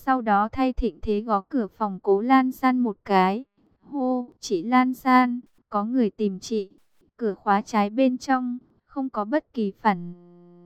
Sau đó thay Thịnh Thế gõ cửa phòng Cố Lan San một cái. Hô, chị Lan San, có người tìm chị. Cửa khóa trái bên trong, không có bất kỳ phản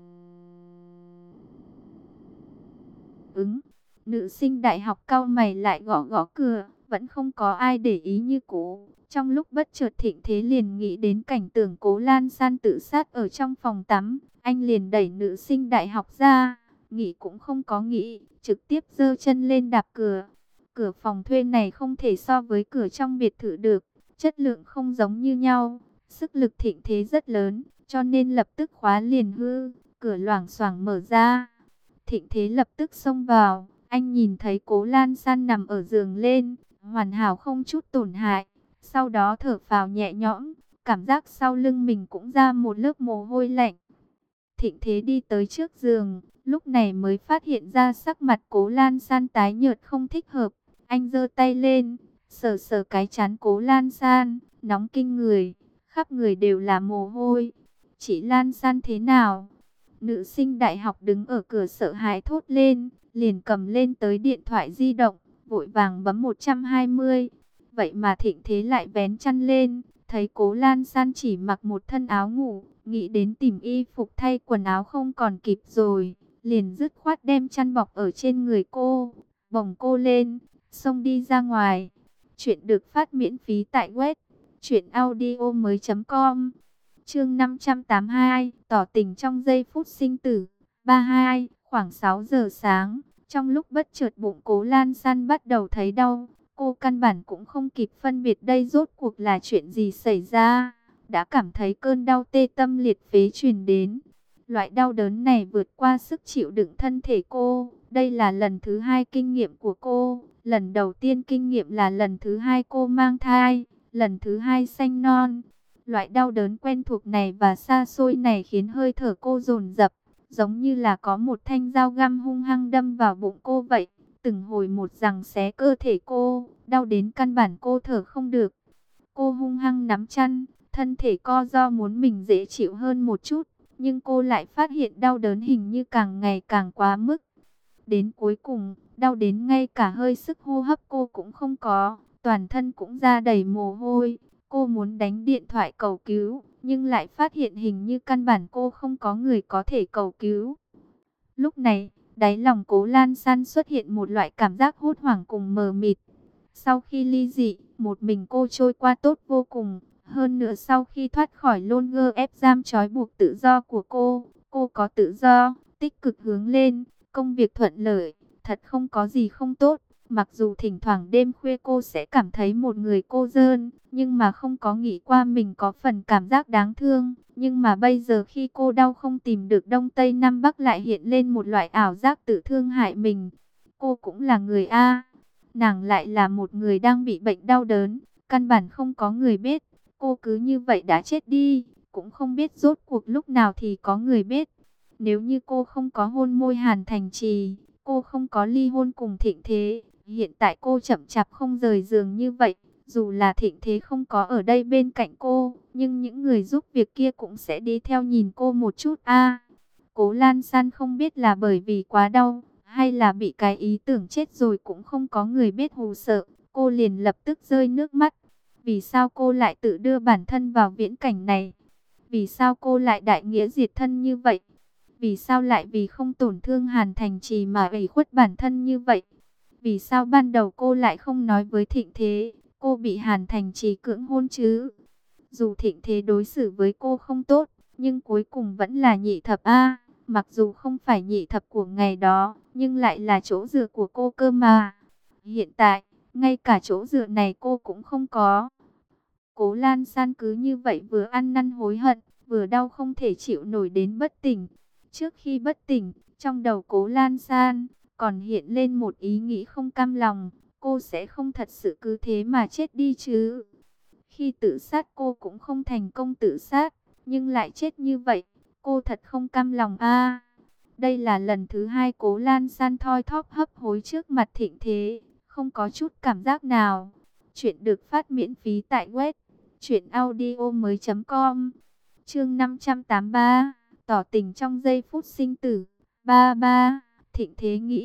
ứng. Nữ sinh đại học cau mày lại gõ gõ cửa, vẫn không có ai để ý như cũ. Trong lúc bất chợt Thịnh Thế liền nghĩ đến cảnh tượng Cố Lan San tự sát ở trong phòng tắm. Anh liền đẩy nữ sinh đại học ra, nghĩ cũng không có nghĩ, trực tiếp giơ chân lên đạp cửa. Cửa phòng thuê này không thể so với cửa trong biệt thự được, chất lượng không giống như nhau. Sức lực Thịnh Thế rất lớn, cho nên lập tức khóa liền hư, cửa loảng xoảng mở ra. Thịnh Thế lập tức xông vào, anh nhìn thấy Cố Lan San nằm ở giường lên, hoàn hảo không chút tổn hại. Sau đó thở phào nhẹ nhõm, cảm giác sau lưng mình cũng ra một lớp mồ hôi lạnh. Thịnh Thế đi tới trước giường, lúc này mới phát hiện ra sắc mặt Cố Lan San tái nhợt không thích hợp. Anh giơ tay lên, sờ sờ cái trán Cố Lan San, nóng kinh người, khắp người đều là mồ hôi. Chị Lan San thế nào? Nữ sinh đại học đứng ở cửa sợ hãi thốt lên, liền cầm lên tới điện thoại di động, vội vàng bấm một hai không. Vậy mà Thịnh Thế lại vén chăn lên, thấy Cố Lan San chỉ mặc một thân áo ngủ, nghĩ đến tìm y phục thay quần áo không còn kịp rồi, liền dứt khoát đem chăn bọc ở trên người cô, bồng cô lên, xông đi ra ngoài. Chuyện được phát miễn phí tại web truyện audio mới chấm com. Chương năm trăm tám mươi hai, tỏ tình trong giây phút sinh tử. ba hai, khoảng sáu giờ sáng, trong lúc bất chợt bụng Cố Lan San bắt đầu thấy đau, cô căn bản cũng không kịp phân biệt đây rốt cuộc là chuyện gì xảy ra, đã cảm thấy cơn đau tê tâm liệt phế truyền đến. Loại đau đớn này vượt qua sức chịu đựng thân thể cô, đây là lần thứ hai kinh nghiệm của cô, lần đầu tiên kinh nghiệm là lần thứ hai cô mang thai, lần thứ hai sanh non. Loại đau đớn quen thuộc này và xa xôi này khiến hơi thở cô dồn dập, giống như là có một thanh dao găm hung hăng đâm vào bụng cô vậy. Từng hồi một giằng xé cơ thể cô, đau đến căn bản cô thở không được. Cô hung hăng nắm chăn, thân thể co ro muốn mình dễ chịu hơn một chút, nhưng cô lại phát hiện đau đớn hình như càng ngày càng quá mức. Đến cuối cùng, đau đến ngay cả hơi sức hô hấp cô cũng không có, toàn thân cũng ra đầy mồ hôi. Cô muốn đánh điện thoại cầu cứu, nhưng lại phát hiện hình như căn bản cô không có người có thể cầu cứu. Lúc này, đáy lòng Cố Lan San xuất hiện một loại cảm giác hốt hoảng cùng mờ mịt. Sau khi ly dị, một mình cô trôi qua tốt vô cùng. Hơn nữa sau khi thoát khỏi lôn gơ ép giam trói buộc tự do của cô, cô có tự do, tích cực hướng lên, công việc thuận lợi, thật không có gì không tốt. Mặc dù thỉnh thoảng đêm khuya cô sẽ cảm thấy một người cô đơn, nhưng mà không có nghĩ qua mình có phần cảm giác đáng thương. Nhưng mà bây giờ khi cô đau không tìm được Đông Tây Nam Bắc lại hiện lên một loại ảo giác tự thương hại mình. Cô cũng là người A, nàng lại là một người đang bị bệnh đau đớn, căn bản không có người biết. Cô cứ như vậy đã chết đi, cũng không biết rốt cuộc lúc nào thì có người biết. Nếu như cô không có hôn môi Hàn Thành Trì, cô không có ly hôn cùng Thịnh Thế, hiện tại cô chậm chạp không rời giường như vậy. Dù là Thịnh Thế không có ở đây bên cạnh cô, nhưng những người giúp việc kia cũng sẽ đi theo nhìn cô một chút a. Cố Lan San không biết là bởi vì quá đau, hay là bị cái ý tưởng chết rồi cũng không có người biết hù sợ, cô liền lập tức rơi nước mắt. Vì sao cô lại tự đưa bản thân vào viễn cảnh này? Vì sao cô lại đại nghĩa diệt thân như vậy? Vì sao lại vì không tổn thương Hàn Thành Trì mà ủy khuất bản thân như vậy? Vì sao ban đầu cô lại không nói với Thịnh Thế, cô bị Hàn Thành Trì cưỡng hôn chứ? Dù Thịnh Thế đối xử với cô không tốt, nhưng cuối cùng vẫn là nhị thập A. Mặc dù không phải nhị thập của ngày đó, nhưng lại là chỗ dựa của cô cơ mà. Hiện tại, ngay cả chỗ dựa này cô cũng không có. Cố Lan San cứ như vậy vừa ăn năn hối hận, vừa đau không thể chịu nổi đến bất tỉnh. Trước khi bất tỉnh, trong đầu Cố Lan San còn hiện lên một ý nghĩ không cam lòng, cô sẽ không thật sự cứ thế mà chết đi chứ. Khi tự sát cô cũng không thành công tự sát, nhưng lại chết như vậy, cô thật không cam lòng a. Đây là lần thứ hai Cố Lan San thoi thóp hấp hối trước mặt Thịnh Thế, không có chút cảm giác nào. Chuyện được phát miễn phí tại web truyện audio mới chấm com. Chương năm trăm tám mươi ba, tỏ tình trong giây phút sinh tử. ba ba, Thịnh Thế nghĩ,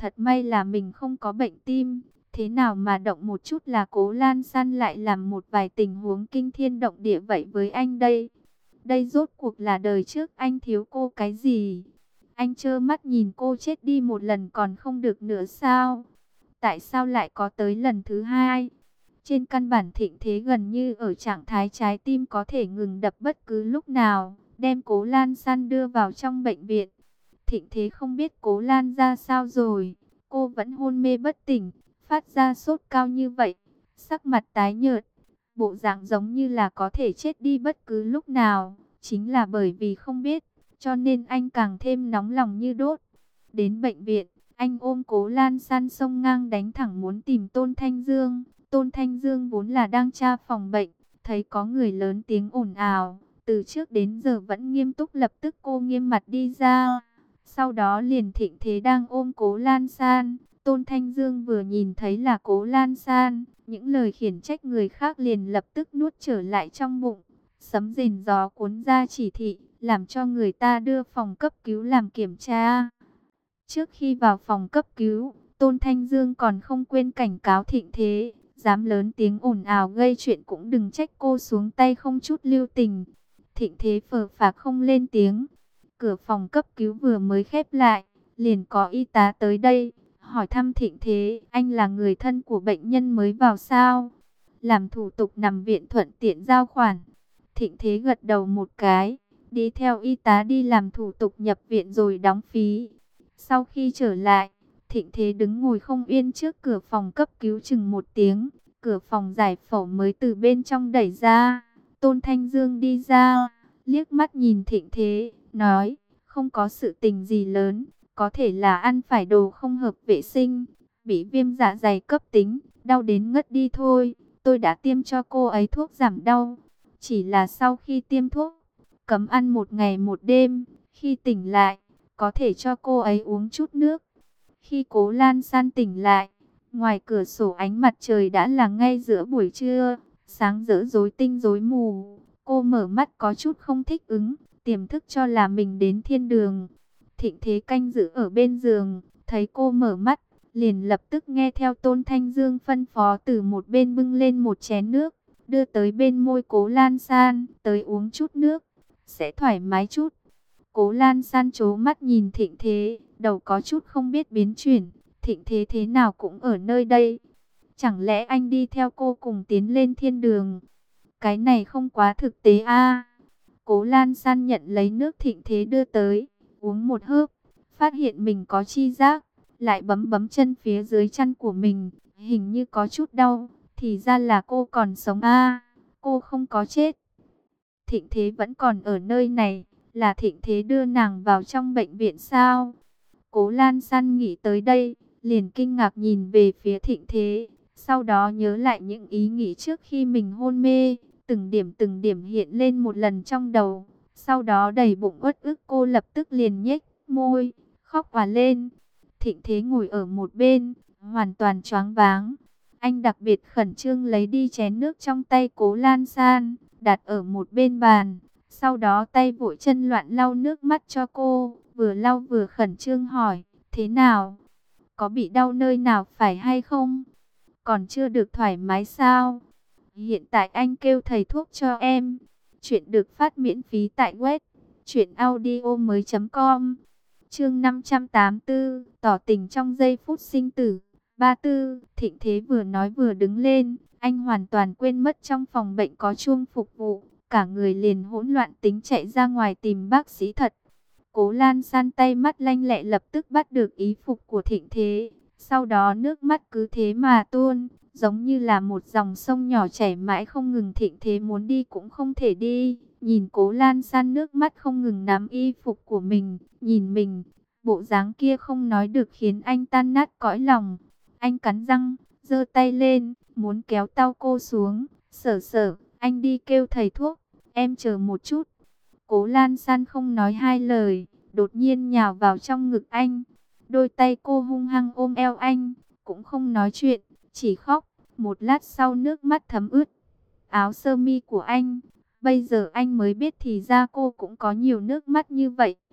Thật may là mình không có bệnh tim. Thế nào mà động một chút là Cố Lan San lại làm một vài tình huống kinh thiên động địa vậy với anh đây. Đây rốt cuộc là đời trước anh thiếu cô cái gì? Anh trơ mắt nhìn cô chết đi một lần còn không được nữa sao? Tại sao lại có tới lần thứ hai? Trên căn bản Thịnh Thế gần như ở trạng thái trái tim có thể ngừng đập bất cứ lúc nào, đem Cố Lan San đưa vào trong bệnh viện. Thịnh Thế không biết Cố Lan ra sao rồi, cô vẫn hôn mê bất tỉnh, phát ra sốt cao như vậy, sắc mặt tái nhợt, bộ dạng giống như là có thể chết đi bất cứ lúc nào. Chính là bởi vì không biết, cho nên anh càng thêm nóng lòng như đốt. Đến bệnh viện, anh ôm Cố Lan San xông ngang đánh thẳng muốn tìm Tôn Thanh Dương. Tôn Thanh Dương vốn là đang tra phòng bệnh, thấy có người lớn tiếng ồn ào, từ trước đến giờ vẫn nghiêm túc, lập tức cô nghiêm mặt đi ra. Sau đó liền Thịnh Thế đang ôm Cố Lan San. Tôn Thanh Dương vừa nhìn thấy là Cố Lan San, những lời khiển trách người khác liền lập tức nuốt trở lại trong bụng. Sấm rền gió cuốn ra chỉ thị, làm cho người ta đưa phòng cấp cứu làm kiểm tra. Trước khi vào phòng cấp cứu, Tôn Thanh Dương còn không quên cảnh cáo Thịnh Thế, dám lớn tiếng ồn ào gây chuyện cũng đừng trách cô xuống tay không chút lưu tình. Thịnh Thế phờ phạc không lên tiếng. Cửa phòng cấp cứu vừa mới khép lại, liền có y tá tới đây, hỏi thăm Thịnh Thế, anh là người thân của bệnh nhân mới vào sao? Làm thủ tục nằm viện thuận tiện giao khoản. Thịnh Thế gật đầu một cái, đi theo y tá đi làm thủ tục nhập viện rồi đóng phí. Sau khi trở lại, Thịnh Thế đứng ngồi không yên trước cửa phòng cấp cứu chừng một tiếng, cửa phòng giải phẫu mới từ bên trong đẩy ra. Tôn Thanh Dương đi ra, liếc mắt nhìn Thịnh Thế, nói, không có sự tình gì lớn, có thể là ăn phải đồ không hợp vệ sinh, bị viêm dạ dày cấp tính, đau đến ngất đi thôi. Tôi đã tiêm cho cô ấy thuốc giảm đau, chỉ là sau khi tiêm thuốc, cấm ăn một ngày một đêm, khi tỉnh lại, có thể cho cô ấy uống chút nước. Khi Cố Lan San tỉnh lại, ngoài cửa sổ ánh mặt trời đã là ngay giữa buổi trưa, sáng rỡ rối tinh rối mù. Cô mở mắt có chút không thích ứng, tiềm thức cho là mình đến thiên đường. Thịnh Thế canh giữ ở bên giường, thấy cô mở mắt, liền lập tức nghe theo Tôn Thanh Dương phân phó từ một bên bưng lên một chén nước, đưa tới bên môi Cố Lan San, tới uống chút nước, sẽ thoải mái chút. Cố Lan San trố mắt nhìn Thịnh Thế, đầu có chút không biết biến chuyển, Thịnh Thế thế nào cũng ở nơi đây. Chẳng lẽ anh đi theo cô cùng tiến lên thiên đường? Cái này không quá thực tế a. Cố Lan San nhận lấy nước Thịnh Thế đưa tới, uống một hớp, phát hiện mình có chi giác, lại bấm bấm chân phía dưới chân của mình, hình như có chút đau, thì ra là cô còn sống a, cô không có chết. Thịnh Thế vẫn còn ở nơi này, là Thịnh Thế đưa nàng vào trong bệnh viện sao? Cố Lan San nghĩ tới đây, liền kinh ngạc nhìn về phía Thịnh Thế, sau đó nhớ lại những ý nghĩ trước khi mình hôn mê, từng điểm từng điểm hiện lên một lần trong đầu. Sau đó đầy bụng uất ức, cô lập tức liền nhếch môi, khóc òa lên. Thịnh Thế ngồi ở một bên, hoàn toàn choáng váng. Anh đặc biệt khẩn trương lấy đi chén nước trong tay Cố Lan San, đặt ở một bên bàn. Sau đó tay vội chân loạn lau nước mắt cho cô, vừa lau vừa khẩn trương hỏi, thế nào? Có bị đau nơi nào phải hay không? Còn chưa được thoải mái sao? Hiện tại anh kêu thầy thuốc cho em. Chuyện được phát miễn phí tại web truyện audio mới chấm com. Chương năm trăm tám mươi tư, tỏ tình trong giây phút sinh tử. ba tư, Thịnh Thế vừa nói vừa đứng lên, anh hoàn toàn quên mất trong phòng bệnh có chuông phục vụ, cả người liền hỗn loạn tính chạy ra ngoài tìm bác sĩ thật. Cố Lan San tay mắt lanh lẹ lập tức bắt được ý phục của Thịnh Thế, sau đó nước mắt cứ thế mà tuôn, giống như là một dòng sông nhỏ chảy mãi không ngừng. Thịnh Thế muốn đi cũng không thể đi, nhìn Cố Lan San nước mắt không ngừng nắm y phục của mình, nhìn mình, bộ dáng kia không nói được khiến anh tan nát cõi lòng. Anh cắn răng, giơ tay lên, muốn kéo tao cô xuống. Sở sở, anh đi kêu thầy thuốc, em chờ một chút. Cố Lan San không nói hai lời, đột nhiên nhào vào trong ngực anh. Đôi tay cô hung hăng ôm eo anh, cũng không nói chuyện, chỉ khóc. Một lát sau nước mắt thấm ướt áo sơ mi của anh. Bây giờ anh mới biết thì ra cô cũng có nhiều nước mắt như vậy.